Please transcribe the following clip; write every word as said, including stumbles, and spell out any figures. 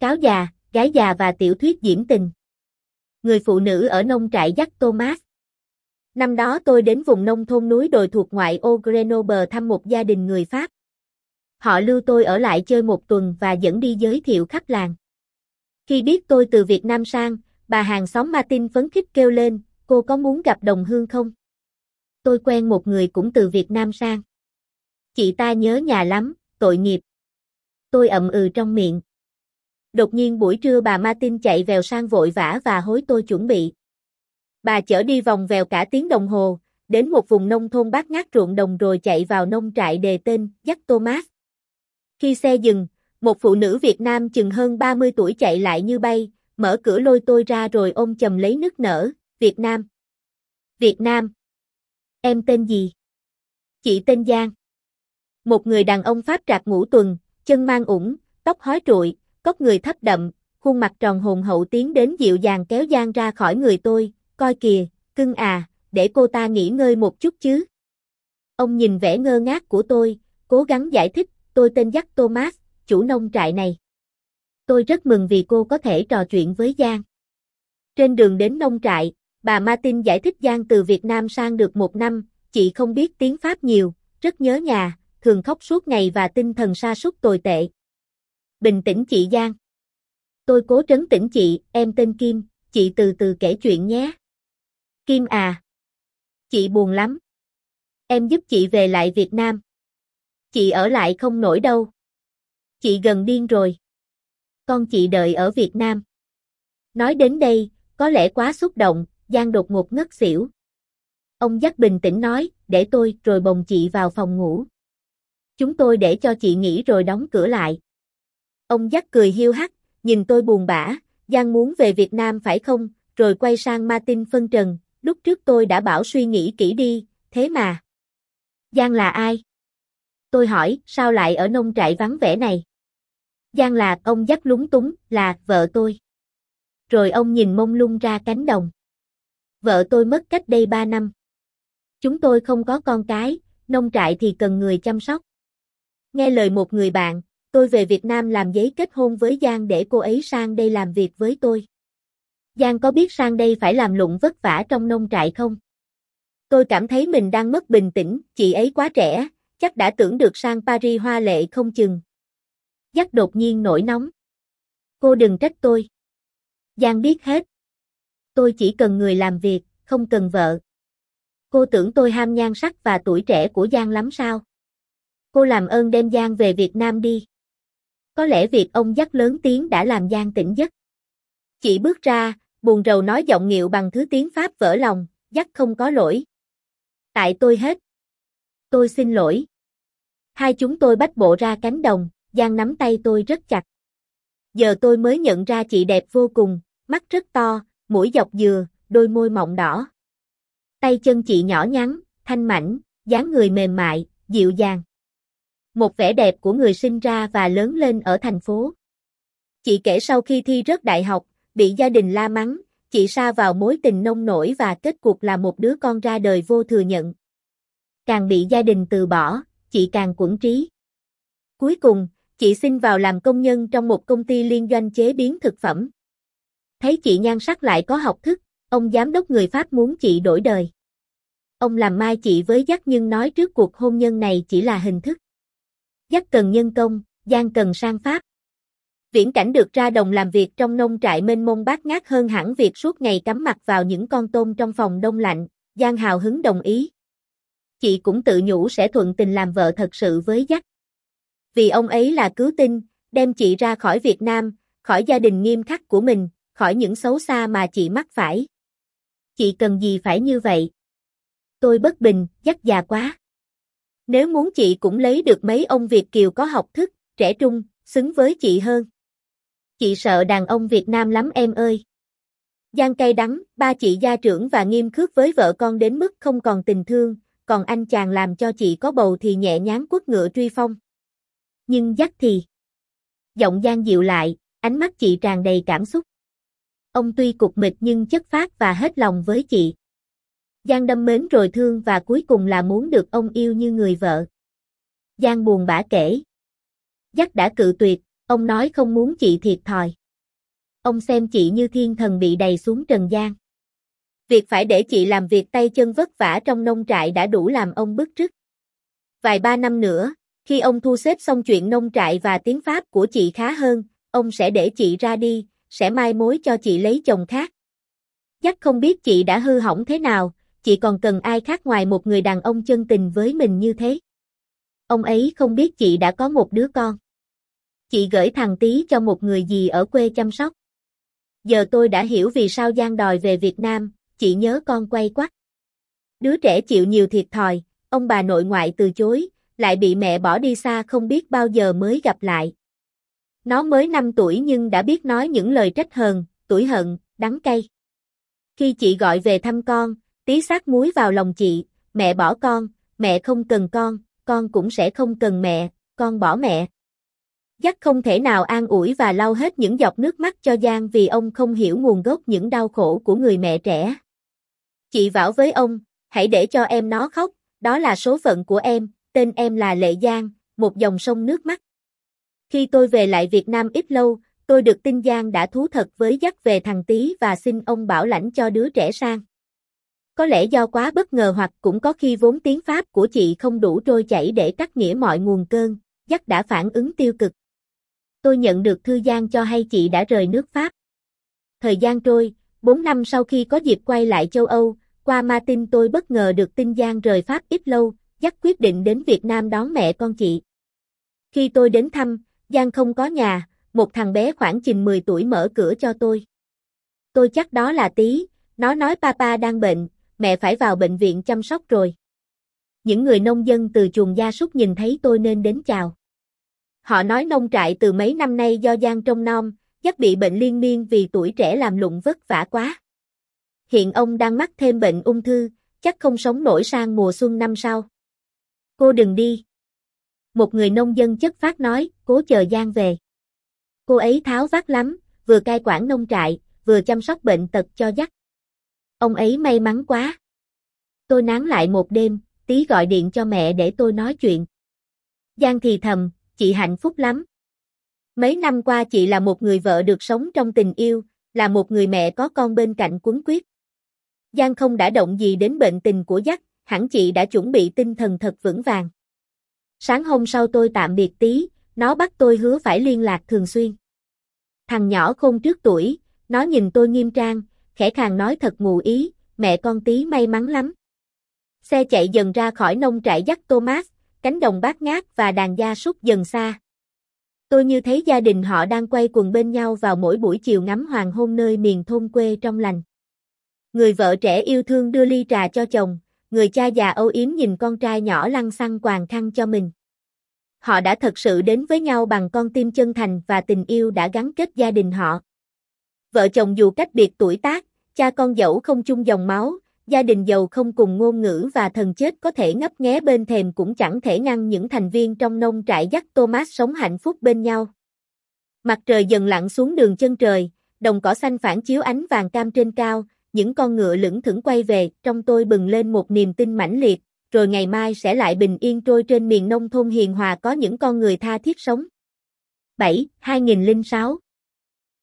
cáo già, gái già và tiểu thuyết diễm tình. Người phụ nữ ở nông trại Jack Thomas. Năm đó tôi đến vùng nông thôn núi đồi thuộc ngoại ô Grenoble thăm một gia đình người Pháp. Họ lưu tôi ở lại chơi một tuần và dẫn đi giới thiệu khắp làng. Khi biết tôi từ Việt Nam sang, bà hàng xóm Martin phấn khích kêu lên, cô có muốn gặp đồng hương không? Tôi quen một người cũng từ Việt Nam sang. Chị ta nhớ nhà lắm, tội nghiệp. Tôi ậm ừ trong miệng. Đột nhiên buổi trưa bà Martin chạy vèo sang vội vã và hối tôi chuẩn bị. Bà chở đi vòng vèo cả tiếng đồng hồ, đến một vùng nông thôn bát ngát ruộng đồng rồi chạy vào nông trại đề tên Jack Thomas. Khi xe dừng, một phụ nữ Việt Nam chừng hơn ba mươi tuổi chạy lại như bay, mở cửa lôi tôi ra rồi ôm chầm lấy nức nở, Việt Nam. Việt Nam. Em tên gì? Chị tên Giang. Một người đàn ông Pháp trạc ngũ tuần, chân mang ủng, tóc hói trụi, cốc người thấp đậm, khuôn mặt tròn hồn hậu tiến đến dịu dàng kéo Giang ra khỏi người tôi, coi kìa, cưng à, để cô ta nghỉ ngơi một chút chứ. Ông nhìn vẻ ngơ ngác của tôi, cố gắng giải thích, tôi tên Jack Thomas, chủ nông trại này. Tôi rất mừng vì cô có thể trò chuyện với Giang. Trên đường đến nông trại, bà Martin giải thích Giang từ Việt Nam sang được một năm, chị không biết tiếng Pháp nhiều, rất nhớ nhà, thường khóc suốt ngày và tinh thần sa sút tồi tệ. Bình tĩnh chị Giang. Tôi cố trấn tĩnh chị, em tên Kim, chị từ từ kể chuyện nhé. Kim à. Chị buồn lắm. Em giúp chị về lại Việt Nam. Chị ở lại không nổi đâu. Chị gần điên rồi. Con chị đợi ở Việt Nam. Nói đến đây, có lẽ quá xúc động, Giang đột ngột ngất xỉu. Ông Jack bình tĩnh nói, để tôi rồi bồng chị vào phòng ngủ. Chúng tôi để cho chị nghỉ rồi đóng cửa lại. Ông Jack cười hiu hắt, nhìn tôi buồn bã, Giang muốn về Việt Nam phải không, rồi quay sang Martin phân trần, lúc trước tôi đã bảo suy nghĩ kỹ đi, thế mà. Giang là ai? Tôi hỏi, sao lại ở nông trại vắng vẻ này? Giang là, ông Jack lúng túng, là vợ tôi. Rồi ông nhìn mông lung ra cánh đồng. Vợ tôi mất cách đây ba năm. Chúng tôi không có con cái, nông trại thì cần người chăm sóc. Nghe lời một người bạn, tôi về Việt Nam làm giấy kết hôn với Giang để cô ấy sang đây làm việc với tôi. Giang có biết sang đây phải làm lụng vất vả trong nông trại không? Tôi cảm thấy mình đang mất bình tĩnh, chị ấy quá trẻ, chắc đã tưởng được sang Paris hoa lệ không chừng. Jack đột nhiên nổi nóng. Cô đừng trách tôi. Giang biết hết. Tôi chỉ cần người làm việc, không cần vợ. Cô tưởng tôi ham nhan sắc và tuổi trẻ của Giang lắm sao? Cô làm ơn đem Giang về Việt Nam đi. Có lẽ việc ông Jack lớn tiếng đã làm Giang tỉnh giấc. Chị bước ra, buồn rầu nói giọng nghịu bằng thứ tiếng Pháp vỡ lòng, Jack không có lỗi. Tại tôi hết. Tôi xin lỗi. Hai chúng tôi bách bộ ra cánh đồng, Giang nắm tay tôi rất chặt. Giờ tôi mới nhận ra chị đẹp vô cùng, mắt rất to, mũi dọc dừa, đôi môi mọng đỏ. Tay chân chị nhỏ nhắn, thanh mảnh, dáng người mềm mại, dịu dàng. Một vẻ đẹp của người sinh ra và lớn lên ở thành phố. Chị kể sau khi thi rớt đại học, bị gia đình la mắng, chị sa vào mối tình nông nổi và kết cục là một đứa con ra đời vô thừa nhận. Càng bị gia đình từ bỏ, chị càng quẫn trí. Cuối cùng, chị xin vào làm công nhân trong một công ty liên doanh chế biến thực phẩm. Thấy chị nhan sắc lại có học thức, ông giám đốc người Pháp muốn chị đổi đời. Ông làm mai chị với Jack nhưng nói trước cuộc hôn nhân này chỉ là hình thức. Jack cần nhân công, Giang cần sang Pháp. Viễn cảnh được ra đồng làm việc trong nông trại mênh mông bát ngát hơn hẳn việc suốt ngày cắm mặt vào những con tôm trong phòng đông lạnh, Giang hào hứng đồng ý. Chị cũng tự nhủ sẽ thuận tình làm vợ thật sự với Jack. Vì ông ấy là cứu tinh, đem chị ra khỏi Việt Nam, khỏi gia đình nghiêm khắc của mình, khỏi những xấu xa mà chị mắc phải. Chị cần gì phải như vậy? Tôi bất bình, Jack già quá. Nếu muốn chị cũng lấy được mấy ông Việt kiều có học thức, trẻ trung, xứng với chị hơn. Chị sợ đàn ông Việt Nam lắm em ơi. Giang cay đắng, ba chị gia trưởng và nghiêm khắc với vợ con đến mức không còn tình thương, còn anh chàng làm cho chị có bầu thì nhẹ nhàng quất ngựa truy phong. Nhưng Jack thì... Giọng Giang dịu lại, ánh mắt chị tràn đầy cảm xúc. Ông tuy cục mịch nhưng chất phác và hết lòng với chị. Giang đâm mến rồi thương và cuối cùng là muốn được ông yêu như người vợ. Giang buồn bã kể. Jack đã cự tuyệt, Ông nói không muốn chị thiệt thòi. Ông xem chị như thiên thần bị đày xuống trần gian. Việc phải để chị làm việc tay chân vất vả trong nông trại đã đủ làm ông bức rứt. Vài ba năm nữa, khi ông thu xếp xong chuyện nông trại và tiếng Pháp của chị khá hơn, ông sẽ để chị ra đi, sẽ mai mối cho chị lấy chồng khác. Chắc không biết chị đã hư hỏng thế nào, chị còn cần ai khác ngoài một người đàn ông chân tình với mình như thế. Ông ấy không biết chị đã có một đứa con. Chị gửi thằng Tý cho một người dì ở quê chăm sóc. Giờ tôi đã hiểu vì sao Giang đòi về Việt Nam, chị nhớ con quay quắt. Đứa trẻ chịu nhiều thiệt thòi, ông bà nội ngoại từ chối, lại bị mẹ bỏ đi xa không biết bao giờ mới gặp lại. Nó mới năm tuổi nhưng đã biết nói những lời trách hờn, tủi hận, đắng cay. Khi chị gọi về thăm con, Tý xát muối vào lòng chị, mẹ bỏ con, mẹ không cần con, con cũng sẽ không cần mẹ, con bỏ mẹ. Jack không thể nào an ủi và lau hết những giọt nước mắt cho Giang vì ông không hiểu nguồn gốc những đau khổ của người mẹ trẻ. Chị bảo với ông, hãy để cho em nó khóc, đó là số phận của em, tên em là Lệ Giang, một dòng sông nước mắt. Khi tôi về lại Việt Nam ít lâu, tôi được tin Giang đã thú thật với Jack về thằng Tý và xin ông bảo lãnh cho đứa trẻ sang. Có lẽ do quá bất ngờ hoặc cũng có khi vốn tiếng Pháp của chị không đủ trôi chảy để cắt nghĩa mọi nguồn cơn, Jack đã phản ứng tiêu cực. Tôi nhận được thư Giang cho hay chị đã rời nước Pháp. Thời gian trôi, bốn năm sau khi có dịp quay lại châu Âu, qua Martin tôi bất ngờ được tin Giang rời Pháp ít lâu, Jack quyết định đến Việt Nam đón mẹ con chị. Khi tôi đến thăm, Giang không có nhà, một thằng bé khoảng chừng mười tuổi mở cửa cho tôi. Tôi chắc đó là Tý, nó nói papa đang bệnh, mẹ phải vào bệnh viện chăm sóc rồi. Những người nông dân từ chuồng gia súc nhìn thấy tôi nên đến chào. Họ nói nông trại từ mấy năm nay do Giang trông nom, Jack bị bệnh liên miên vì tuổi trẻ làm lụng vất vả quá. Hiện ông đang mắc thêm bệnh ung thư, chắc không sống nổi sang mùa xuân năm sau. Cô đừng đi. Một người nông dân chất phác nói, cố chờ Giang về. Cô ấy tháo vát lắm, vừa cai quản nông trại, vừa chăm sóc bệnh tật cho Jack. Ông ấy may mắn quá. Tôi nán lại một đêm, Tý gọi điện cho mẹ để tôi nói chuyện. Giang thì thầm, chị hạnh phúc lắm. Mấy năm qua chị là một người vợ được sống trong tình yêu, là một người mẹ có con bên cạnh quấn quyết. Giang không đã động gì đến bệnh tình của Jack, hẳn chị đã chuẩn bị tinh thần thật vững vàng. Sáng hôm sau tôi tạm biệt Tý, nó bắt tôi hứa phải liên lạc thường xuyên. Thằng nhỏ khôn trước tuổi, nó nhìn tôi nghiêm trang, khẽ khàng nói thật ngụ ý, mẹ con Tý may mắn lắm. Xe chạy dần ra khỏi nông trại Jack Thomas, cánh đồng bát ngát và đàn gia súc dần xa. Tôi như thấy gia đình họ đang quay quần bên nhau vào mỗi buổi chiều ngắm hoàng hôn nơi miền thôn quê trong lành. Người vợ trẻ yêu thương đưa ly trà cho chồng, người cha già âu yếm nhìn con trai nhỏ lăng xăng quàng khăn cho mình. Họ đã thật sự đến với nhau bằng con tim chân thành và tình yêu đã gắn kết gia đình họ. Vợ chồng dù cách biệt tuổi tác, cha con dẫu không chung dòng máu, gia đình giàu không cùng ngôn ngữ và thần chết có thể ngấp nghé bên thềm cũng chẳng thể ngăn những thành viên trong nông trại Jack Thomas sống hạnh phúc bên nhau. Mặt trời dần lặn xuống đường chân trời, đồng cỏ xanh phản chiếu ánh vàng cam trên cao, những con ngựa lững thững quay về, trong tôi bừng lên một niềm tin mãnh liệt, rồi ngày mai sẽ lại bình yên trôi trên miền nông thôn hiền hòa có những con người tha thiết sống. bảy. hai nghìn lẻ sáu